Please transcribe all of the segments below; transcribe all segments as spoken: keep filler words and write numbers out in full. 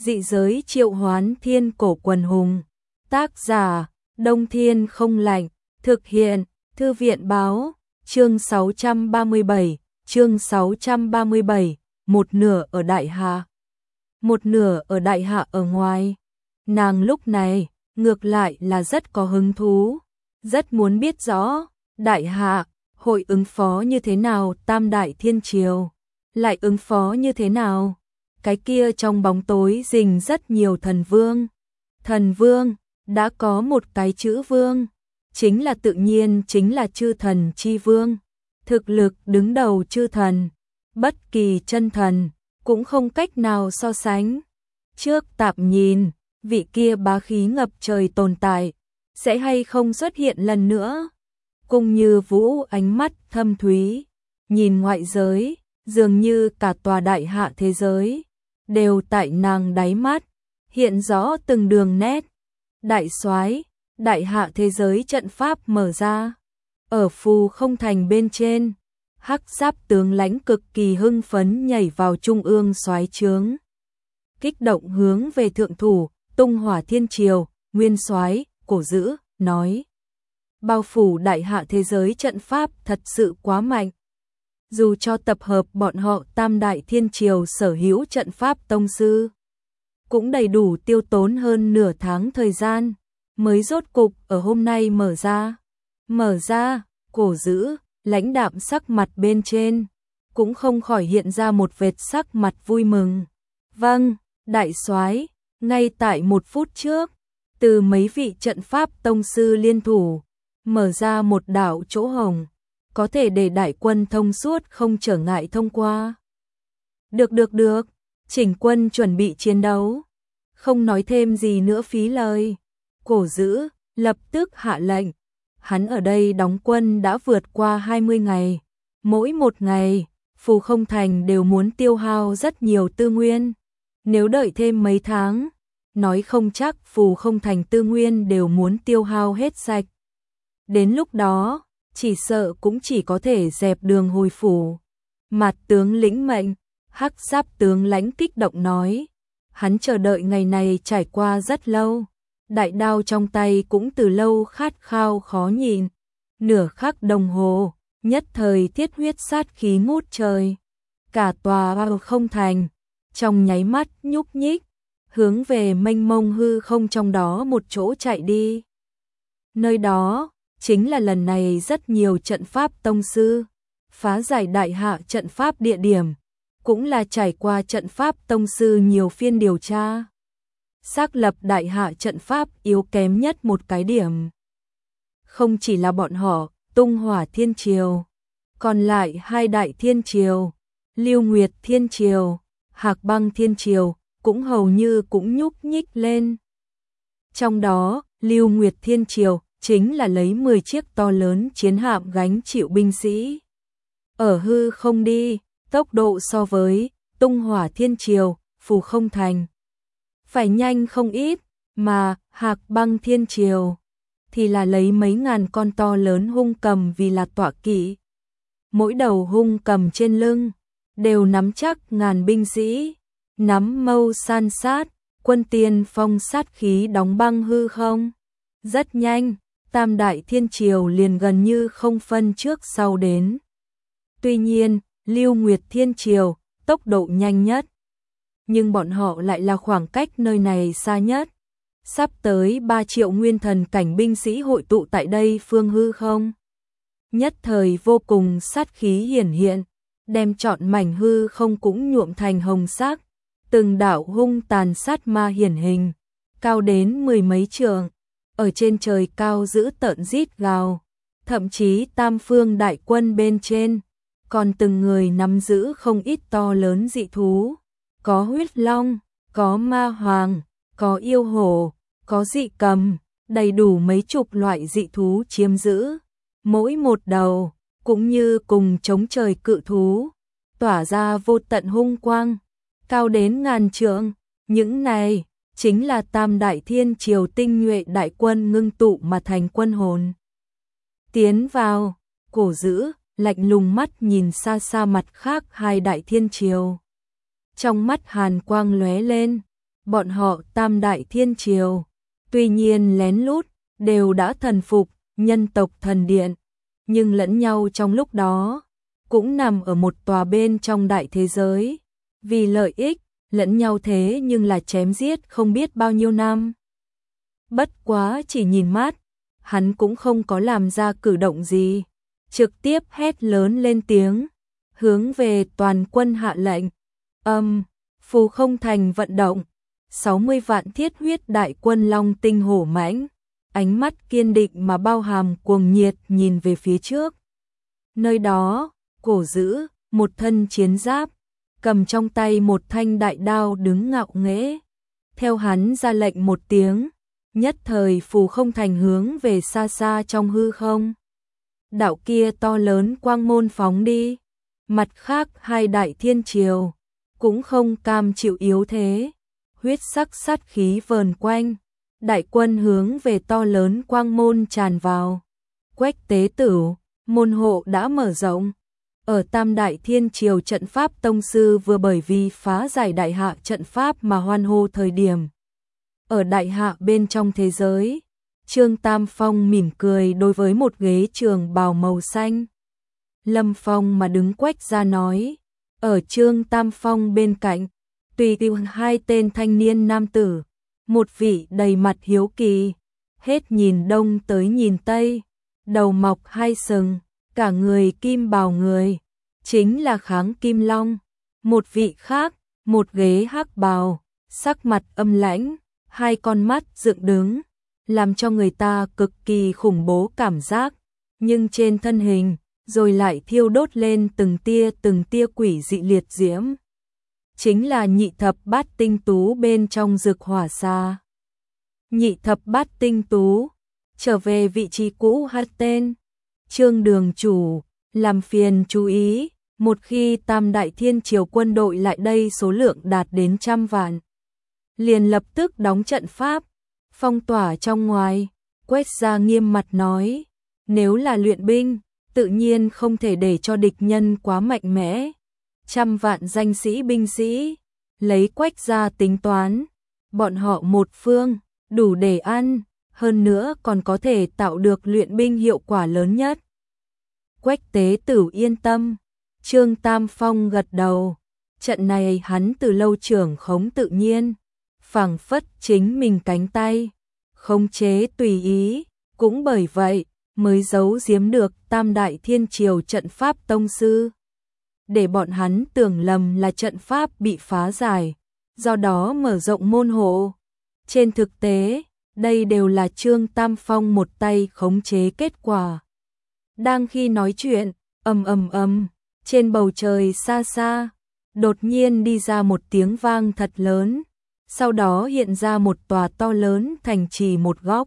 Dị giới triệu hoán thiên cổ quần hùng. Tác giả, Đông Thiên Không Lạnh. Thực hiện, Thư viện báo. Chương sáu trăm ba mươi bảy, chương sáu trăm ba mươi bảy, một nửa ở Đại Hạ. Một nửa ở Đại Hạ ở ngoài. Nàng lúc này, ngược lại là rất có hứng thú. Rất muốn biết rõ, Đại Hạ, hội ứng phó như thế nào Tam Đại Thiên Triều. Lại ứng phó như thế nào? Cái kia trong bóng tối rình rất nhiều thần vương. Thần vương, đã có một cái chữ vương. Chính là tự nhiên chính là chư thần chi vương. Thực lực đứng đầu chư thần. Bất kỳ chân thần, cũng không cách nào so sánh. Trước tạm nhìn, vị kia bá khí ngập trời tồn tại, sẽ hay không xuất hiện lần nữa. Cùng như Vũ ánh mắt thâm thúy, nhìn ngoại giới, dường như cả tòa Đại Hạ thế giới, đều tại nàng đáy mắt, hiện rõ từng đường nét. Đại soái, Đại Hạ thế giới trận pháp mở ra. Ở Phù Không Thành bên trên, hắc giáp tướng lãnh cực kỳ hưng phấn nhảy vào trung ương soái trướng. Kích động hướng về thượng thủ, Tung Hỏa Thiên Triều, nguyên soái, Cổ Dữ, nói. Bao phủ Đại Hạ thế giới trận pháp thật sự quá mạnh. Dù cho tập hợp bọn họ Tam Đại Thiên Triều sở hữu trận pháp tông sư, cũng đầy đủ tiêu tốn hơn nửa tháng thời gian, mới rốt cục ở hôm nay mở ra. Mở ra, Cổ Dữ, lãnh đạm sắc mặt bên trên, cũng không khỏi hiện ra một vệt sắc mặt vui mừng. Vâng, đại soái, ngay tại một phút trước, từ mấy vị trận pháp tông sư liên thủ, mở ra một đạo chỗ hổng, có thể để đại quân thông suốt không trở ngại thông qua. Được được được, chỉnh quân chuẩn bị chiến đấu. Không nói thêm gì nữa phí lời. Cổ Dữ lập tức hạ lệnh. Hắn ở đây đóng quân đã vượt qua hai mươi ngày. Mỗi một ngày, Phù Không Thành đều muốn tiêu hao rất nhiều tư nguyên. Nếu đợi thêm mấy tháng, nói không chắc Phù Không Thành tư nguyên đều muốn tiêu hao hết sạch. Đến lúc đó, chỉ sợ cũng chỉ có thể dẹp đường hồi phủ. Mặt tướng lĩnh mệnh, hắc giáp tướng lãnh kích động nói. Hắn chờ đợi ngày này trải qua rất lâu. Đại đao trong tay cũng từ lâu khát khao khó nhìn. Nửa khắc đồng hồ, nhất thời thiết huyết sát khí ngút trời. Cả tòa Phù Không Thành, trong nháy mắt nhúc nhích, hướng về mênh mông hư không trong đó một chỗ chạy đi. Nơi đó, chính là lần này rất nhiều trận pháp tông sư phá giải Đại Hạ trận pháp địa điểm, cũng là trải qua trận pháp tông sư nhiều phiên điều tra. Xác lập Đại Hạ trận pháp yếu kém nhất một cái điểm. Không chỉ là bọn họ, Tung Hỏa Thiên Triều, còn lại hai Đại Thiên Triều, Lưu Nguyệt Thiên Triều, Hạc Băng Thiên Triều, cũng hầu như cũng nhúc nhích lên. Trong đó, Lưu Nguyệt Thiên Triều chính là lấy mười chiếc to lớn chiến hạm gánh chịu binh sĩ. Ở hư không đi, tốc độ so với Tung Hỏa Thiên Triều, Phù Không Thành phải nhanh không ít, mà Hạc Băng Thiên Triều thì là lấy mấy ngàn con to lớn hung cầm vì là tọa kỵ. Mỗi đầu hung cầm trên lưng đều nắm chắc ngàn binh sĩ, nắm mâu san sát, quân tiên phong sát khí đóng băng hư không. Rất nhanh, Tam Đại Thiên Triều liền gần như không phân trước sau đến. Tuy nhiên, Lưu Nguyệt Thiên Triều, tốc độ nhanh nhất. Nhưng bọn họ lại là khoảng cách nơi này xa nhất. Sắp tới ba triệu nguyên thần cảnh binh sĩ hội tụ tại đây phương hư không. Nhất thời vô cùng sát khí hiển hiện, đem trọn mảnh hư không cũng nhuộm thành hồng sắc. Từng đạo hung tàn sát ma hiển hình, cao đến mười mấy trượng. Ở trên trời cao giữ tợn rít gào, thậm chí tam phương đại quân bên trên, còn từng người nắm giữ không ít to lớn dị thú, có huyết long, có ma hoàng, có yêu hổ, có dị cầm, đầy đủ mấy chục loại dị thú chiếm giữ, mỗi một đầu cũng như cùng chống trời cự thú, tỏa ra vô tận hung quang, cao đến ngàn trượng. Những này chính là Tam Đại Thiên Triều tinh nhuệ đại quân ngưng tụ mà thành quân hồn. Tiến vào, Cổ Dữ lạnh lùng mắt nhìn xa xa mặt khác hai Đại Thiên Triều. Trong mắt hàn quang lóe lên, bọn họ Tam Đại Thiên Triều, tuy nhiên lén lút, đều đã thần phục nhân tộc thần điện, nhưng lẫn nhau trong lúc đó, cũng nằm ở một tòa bên trong đại thế giới, vì lợi ích, lẫn nhau thế nhưng là chém giết không biết bao nhiêu năm. Bất quá chỉ nhìn mát, hắn cũng không có làm ra cử động gì, trực tiếp hét lớn lên tiếng, hướng về toàn quân hạ lệnh. Âm, phù không thành vận động, sáu mươi vạn thiết huyết đại quân long tinh hổ mãnh, ánh mắt kiên định mà bao hàm cuồng nhiệt nhìn về phía trước. Nơi đó, cổ dữ, một thân chiến giáp, cầm trong tay một thanh đại đao đứng ngạo nghễ. Theo hắn ra lệnh một tiếng, nhất thời phù không thành hướng về xa xa trong hư không. Đạo kia to lớn quang môn phóng đi, mặt khác hai đại thiên triều, cũng không cam chịu yếu thế, huyết sắc sát khí vờn quanh, đại quân hướng về to lớn quang môn tràn vào. Quách tế tử, môn hộ đã mở rộng. Ở Tam Đại Thiên Triều trận pháp tông sư vừa bởi vì phá giải đại hạ trận pháp mà hoan hô thời điểm. Ở đại hạ bên trong thế giới, Trương Tam Phong mỉm cười đối với một ghế trường bào màu xanh. Lâm Phong mà đứng Quách ra nói, ở Trương Tam Phong bên cạnh, tùy tiêu hai tên thanh niên nam tử, một vị đầy mặt hiếu kỳ, hết nhìn đông tới nhìn tây, đầu mọc hai sừng, cả người kim bào người, chính là Kháng Kim Long. Một vị khác, một ghế hắc bào, sắc mặt âm lãnh, hai con mắt dựng đứng, làm cho người ta cực kỳ khủng bố cảm giác, nhưng trên thân hình, rồi lại thiêu đốt lên từng tia từng tia quỷ dị liệt diễm. Chính là nhị thập bát tinh tú bên trong Dực Hỏa Xa. Nhị thập bát tinh tú, trở về vị trí cũ hát tên. Trương đường chủ, làm phiền chú ý, một khi Tam Đại Thiên Triều quân đội lại đây số lượng đạt đến trăm vạn, liền lập tức đóng trận pháp, phong tỏa trong ngoài. Quách gia nghiêm mặt nói, nếu là luyện binh, tự nhiên không thể để cho địch nhân quá mạnh mẽ. Trăm vạn danh sĩ binh sĩ, lấy Quách gia tính toán, bọn họ một phương, đủ để ăn, hơn nữa còn có thể tạo được luyện binh hiệu quả lớn nhất. Quách tế tử yên tâm, Trương Tam Phong gật đầu, trận này hắn từ lâu trưởng khống tự nhiên, phảng phất chính mình cánh tay, khống chế tùy ý, cũng bởi vậy mới giấu giếm được Tam Đại Thiên Triều trận pháp tông sư, để bọn hắn tưởng lầm là trận pháp bị phá giải, do đó mở rộng môn hộ. Trên thực tế, đây đều là Trương Tam Phong một tay khống chế kết quả. Đang khi nói chuyện, ầm ầm ầm, trên bầu trời xa xa, đột nhiên đi ra một tiếng vang thật lớn, sau đó hiện ra một tòa to lớn thành trì một góc.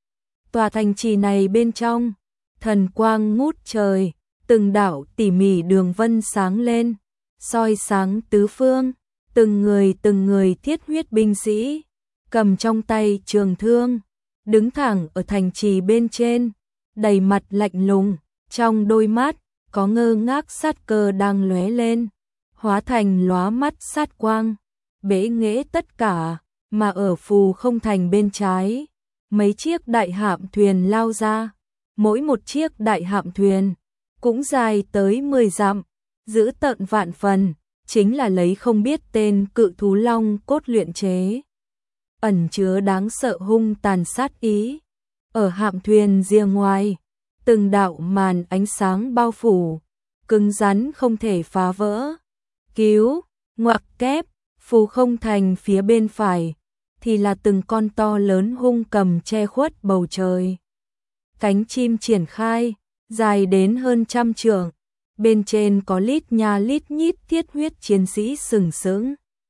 Tòa thành trì này bên trong, thần quang ngút trời, từng đạo tỉ mỉ đường vân sáng lên, soi sáng tứ phương, từng người từng người thiết huyết binh sĩ, cầm trong tay trường thương, đứng thẳng ở thành trì bên trên, đầy mặt lạnh lùng, trong đôi mắt có ngơ ngác sát cơ đang lóe lên, hóa thành lóa mắt sát quang, bế nghệ tất cả. Mà ở phù không thành bên trái, mấy chiếc đại hạm thuyền lao ra, mỗi một chiếc đại hạm thuyền cũng dài tới mười dặm, giữ tợn vạn phần, chính là lấy không biết tên cự thú long cốt luyện chế, ẩn chứa đáng sợ hung tàn sát ý. Ở hạm thuyền rìa ngoài, từng đạo màn ánh sáng bao phủ, cứng rắn không thể phá vỡ. Cứu, ngoặc kép, phù không thành phía bên phải, thì là từng con to lớn hung cầm che khuất bầu trời. Cánh chim triển khai, dài đến hơn trăm trượng, bên trên có lít nha lít nhít thiết huyết chiến sĩ sừng sững.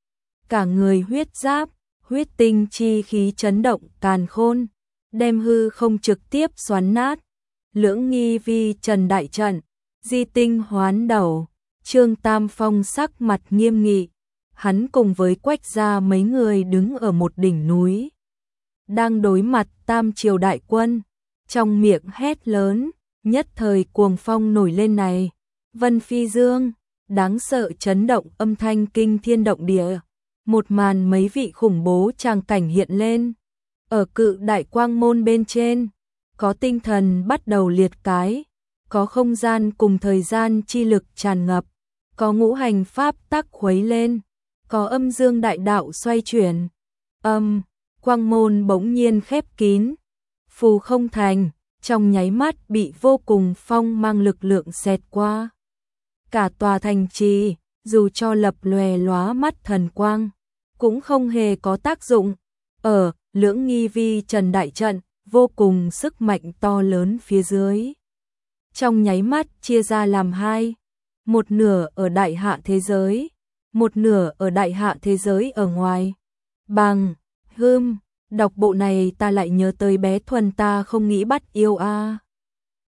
Cả người huyết giáp, huyết tinh chi khí chấn động càn khôn, đem hư không trực tiếp xoắn nát. Lưỡng nghi vi trần đại trận, di tinh hoán đầu, Trương Tam Phong sắc mặt nghiêm nghị, hắn cùng với Quách gia mấy người đứng ở một đỉnh núi, đang đối mặt Tam Triều đại quân, trong miệng hét lớn, nhất thời cuồng phong nổi lên này, vân phi dương, đáng sợ chấn động âm thanh kinh thiên động địa, một màn mấy vị khủng bố tràng cảnh hiện lên. Ở cự đại quang môn bên trên, có tinh thần bắt đầu liệt cái, có không gian cùng thời gian chi lực tràn ngập, có ngũ hành pháp tắc khuấy lên, có âm dương đại đạo xoay chuyển. Âm, quang môn bỗng nhiên khép kín, phù không thành, trong nháy mắt bị vô cùng phong mang lực lượng xẹt qua. Cả tòa thành trì, dù cho lập lòe lóa mắt thần quang, cũng không hề có tác dụng. Ở Lưỡng Nghi Vi Trần đại trận, vô cùng sức mạnh to lớn phía dưới. Trong nháy mắt chia ra làm hai, một nửa ở đại hạ thế giới, một nửa ở đại hạ thế giới ở ngoài. Bằng, hưm, đọc bộ này ta lại nhớ tới bé Thuần ta không nghĩ bắt yêu a.